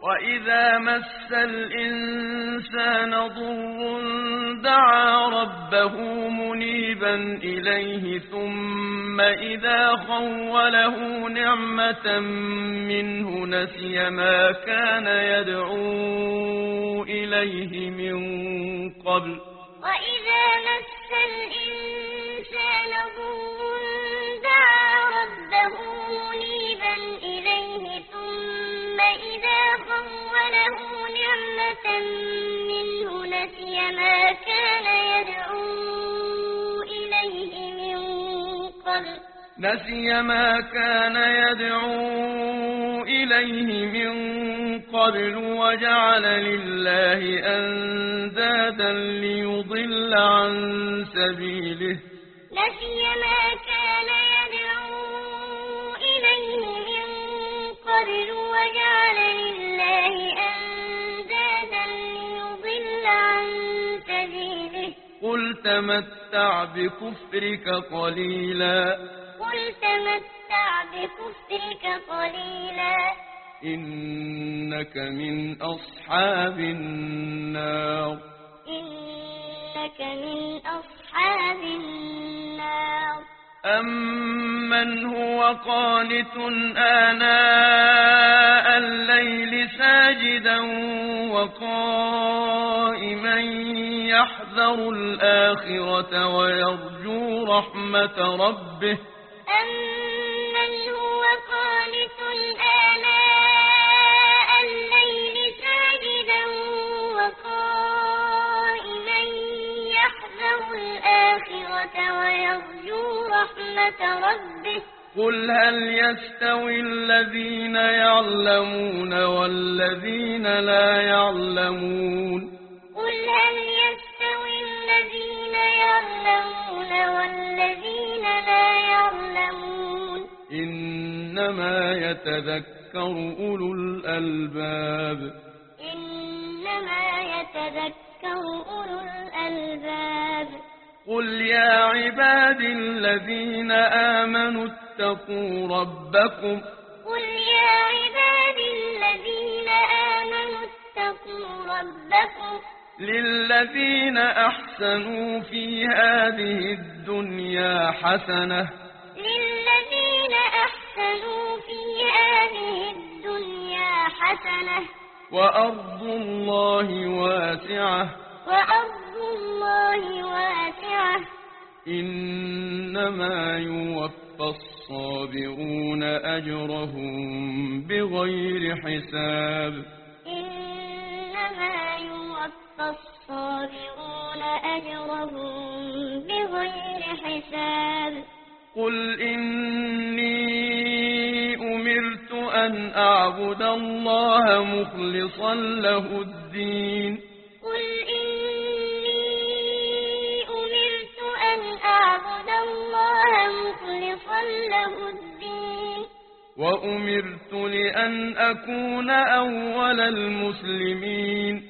وإذا مس الإنسان ضر دعا ربه منيبا إليه ثم إذا خوله نعمة منه نسي ما كان يدعو إليه من قبل وإذا مس الإنسان ضر دعا ربه منيبا إليه ثم إذا خوله نعمة منه نسي ما كان يدعو إليه من قبل وجعل لله أندادا ليضل عن سبيله نسي ما كان يدعو إليه من قبل وجعل لله أندادا ليضل عن سبيله قل تمتع بكفرك قليلا إنك من أصحاب النار أمن هو قانت آناء الليل ساجدا وقائما يحذر الآخرة ويرجو رحمة ربه أمن هو قانت آناء الليل ساجدا وقائما يحذر الآخرة ويرجو رحمة ربه قل هل يستوي الذين يعلمون والذين لا يعلمون قل هل يستوي الذين يعلمون والذين لا يعلمون إنما يتذكر أولو الألباب قل يا عبادي الذين آمنوا اتقوا ربكم للذين أحسنوا في هذه الدنيا حسنة وأرض الله واسعة إنما يوفى الصابرون أجرهم بغير حساب قل إني أمرت أن أعبد الله مخلصا له الدين وأمرت لأن أكون أول المسلمين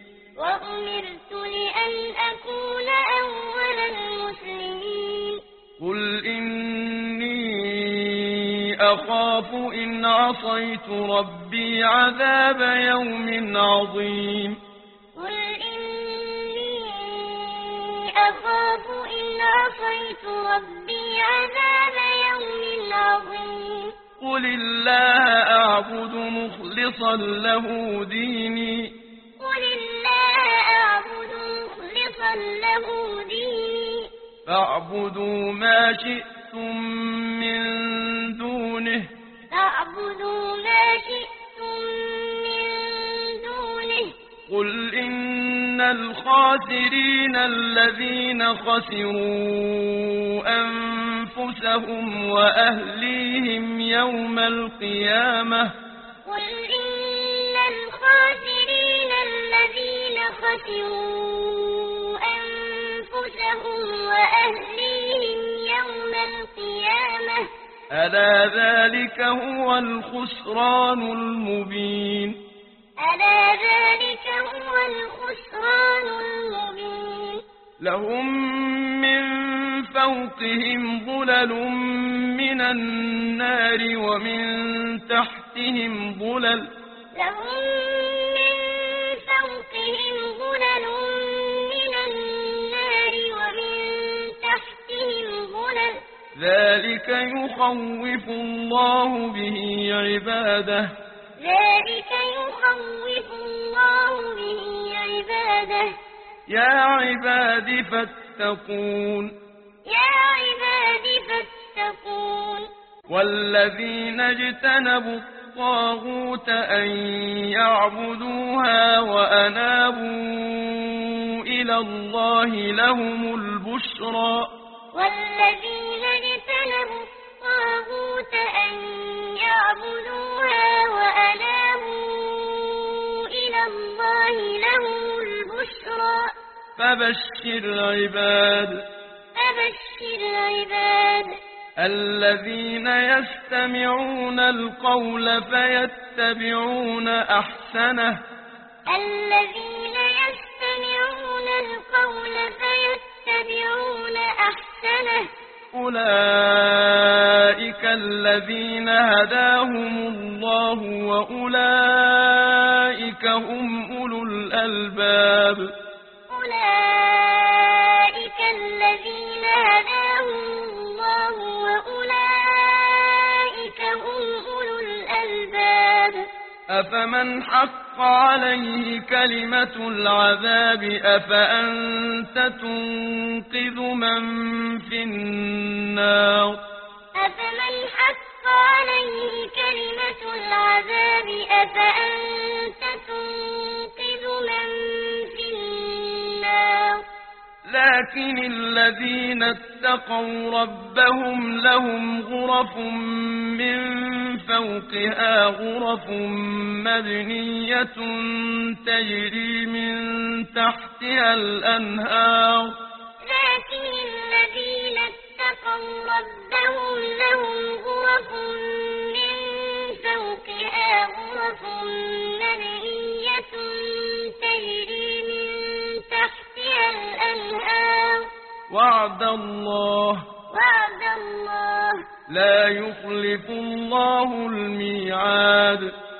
قل إني أخاف إن عصيت ربي عذاب يوم عظيم قل الله أعبد مخلصا له ديني فاعبدوا ما شئتم من دونه قل إن الخاسرين الذين خسروا أنفسهم وأهليهم يوم القيامة ألا ذلك هو الخسران المبين لهم من فوقهم ظلل من النار ومن تحتهم ظلل ذلك يخوف الله به عباده ذلك يخوف الله به عباده يا عباد فاتقون يا عباد فاتقون والذين اجتنبوا الطاغوت أن يعبدوها وأنابوا إلى الله لهم البشرى والذين اجتنبوا الطاغوت أن يعبدوها وأنابوا إلى الله لهم البشرى فبشر عباد الذين يستمعون القول فيتبعون أحسنه الذين يستمعون القول فيتبعون أحسنه أولئك الذين هداهم الله وأولئك هم أولو الألباب أولئك الذين هداهم الله وأولئك هم أولو الألباب أفمن حق عليه كلمة العذاب أفأنت تنقذ من في النار أفمن حق عليه كلمة العذاب أفأنت تنقذ من في النار لكن الذين اتقوا ربهم لهم غرف من فوقها غرف مبنية تجري من تحتها الأنهار لكن الذين اتقوا ربهم لهم غرف من فوقها غرف مبنية تجري من تحتها الأنهار وعد الله لا يخلف الله الميعاد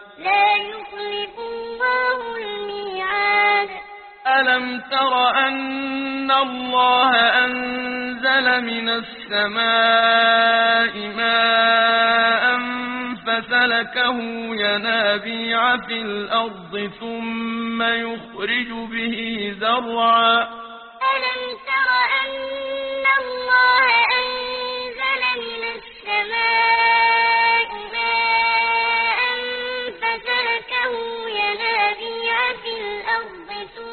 ألم تر أن الله أنزل من السماء ماء فسلكه ينابيع في الأرض ثم يخرج به زرعا ألم تر أن الله أنزل من السماء ماء فسلكه ينابيع في الأرض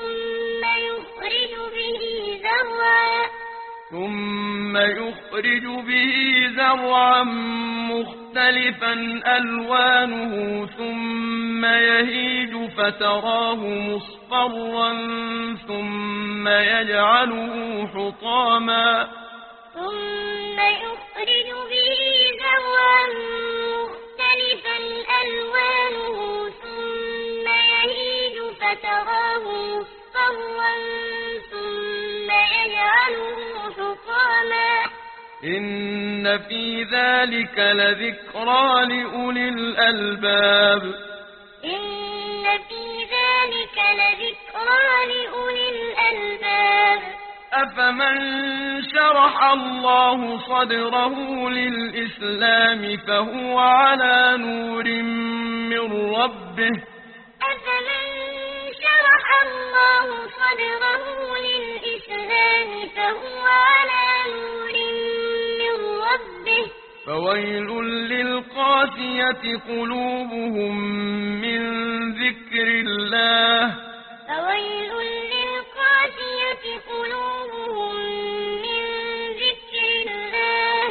ثم يخرج به زرعا مختلفا ألوانه ثم يهيج فتراه مصفرا ثم يجعله حطاما ثم يخرج به زرعا مختلفا ألوانه ثم يهيج فتراه مصفرا ثم يجعله حطاما إن في ذلك لذكرى لأولي الألباب إن في ذلك لذكرى لأولي الألباب أفمن شرح الله صدره للإسلام فهو على نور من ربه أفمن شرح الله صدره للإسلام فهو على نور من ربه فويل للقاسية قلوبهم من ذكر الله فويل للقاسية قلوبهم من ذكر الله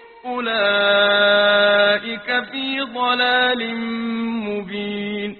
أولئك في ضلال مبين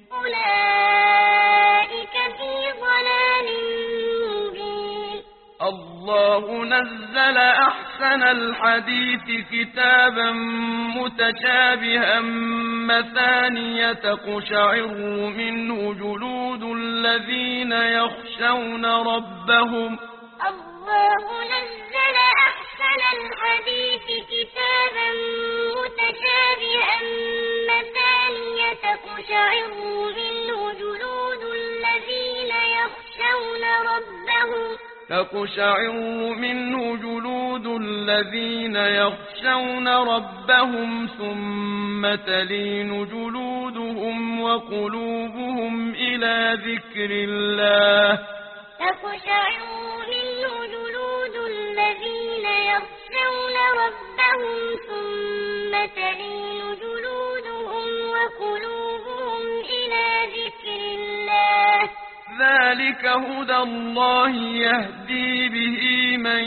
الله نزل أحسن الحديث كتابا متشابها مثانية تقشعر منه جلود الذين يخشون ربهم الله نزل أحسن الحديث كتابا متشابها مثانية تقشعر منه جلود الذين يخشون ربهم تقشعر منه جلود الذين يخشون ربهم ثم تلين جلودهم وقلوبهم إلى ذكر الله تقشعر منه جلود الذين يخشون ربهم ثم تلين جلودهم وقلوبهم إلى ذكر الله ذلك هدى الله يهدي به من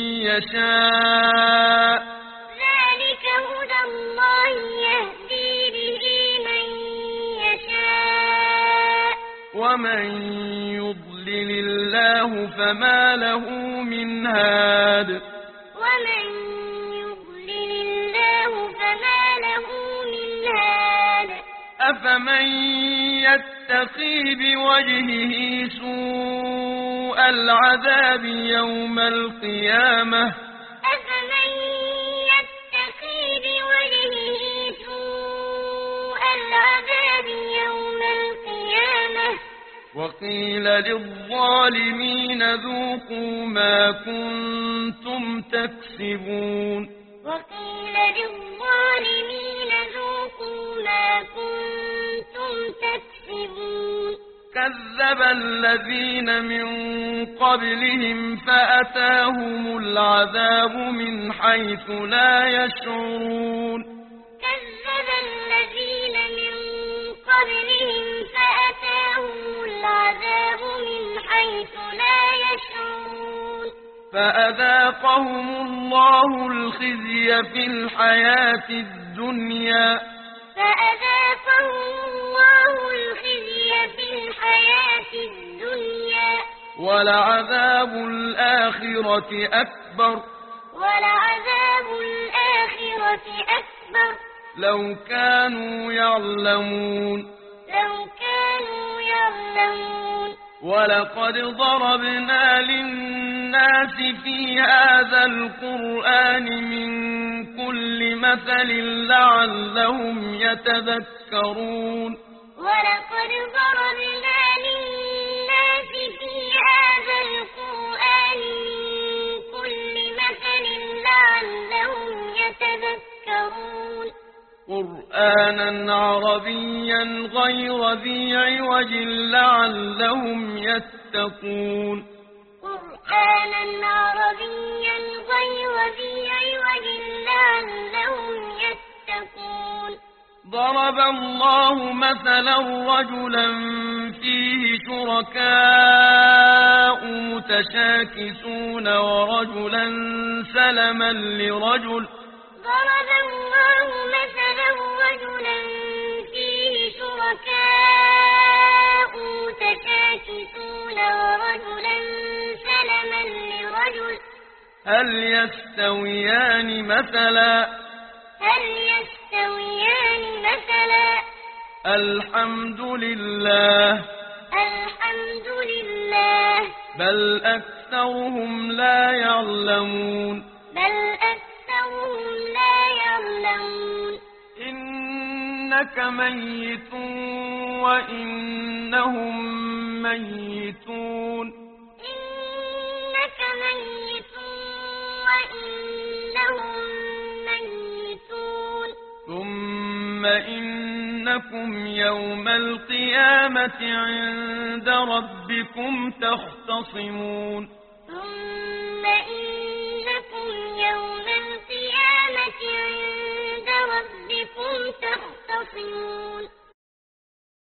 يشاء ذلك هدى الله يهدي به من يشاء ومن يضلل الله فما له من هاد ومن يضلل الله فما له من هاد أفمن يتقي بوجهه سوء العذاب يوم القيامة أفمن يتقي بوجهه سوء العذاب يوم القيامة وقيل للظالمين ذوقوا ما كنتم تكسبون وقيل للظالمين ذوقوا ما كنتم تكسبون كذب الذين من قبلهم فأتاهم العذاب من حيث لا يشعرون كذب الذين من قبلهم فأتاهم العذاب من حيث لا يشعرون فأذاقهم الله الخزي في الحياة الدنيا فأذاقهم الله الخزي في الحياة الدنيا ولعذاب الآخرة أكبر ولعذاب الآخرة أكبر لو كانوا يعلمون لو كانوا يعلمون ولقد ضربنا للناس في هذا القرآن من كل مثل لعلهم يتذكرون ولقد ضربنا للناس في هذا القرآن من كل مثل لعلهم يتذكرون قرآنا عربيا غير ذي عوج لعلهم يتقون قرآنا عربيا غير ذي عوج لعلهم يتقون ضرب الله مثلا رجلا فيه شركاء متشاكسون ورجلا سلما لرجل ضرب الله مثلا رجلا فيه شركاء متشاكسون ورجلا سلما لرجل هل يستويان مثلا هل يستويان مثلا الحمد لله الحمد لله بل أكثرهم لا يعلمون بل أكثرهم لا يعلمون إنك ميت وإنهم ميتون إنك ميت وإنهم ميتون ثم إنكم يوم القيامة عند ربكم تختصمون ثم إنكم يوم القيامة عند ربكم تختصمون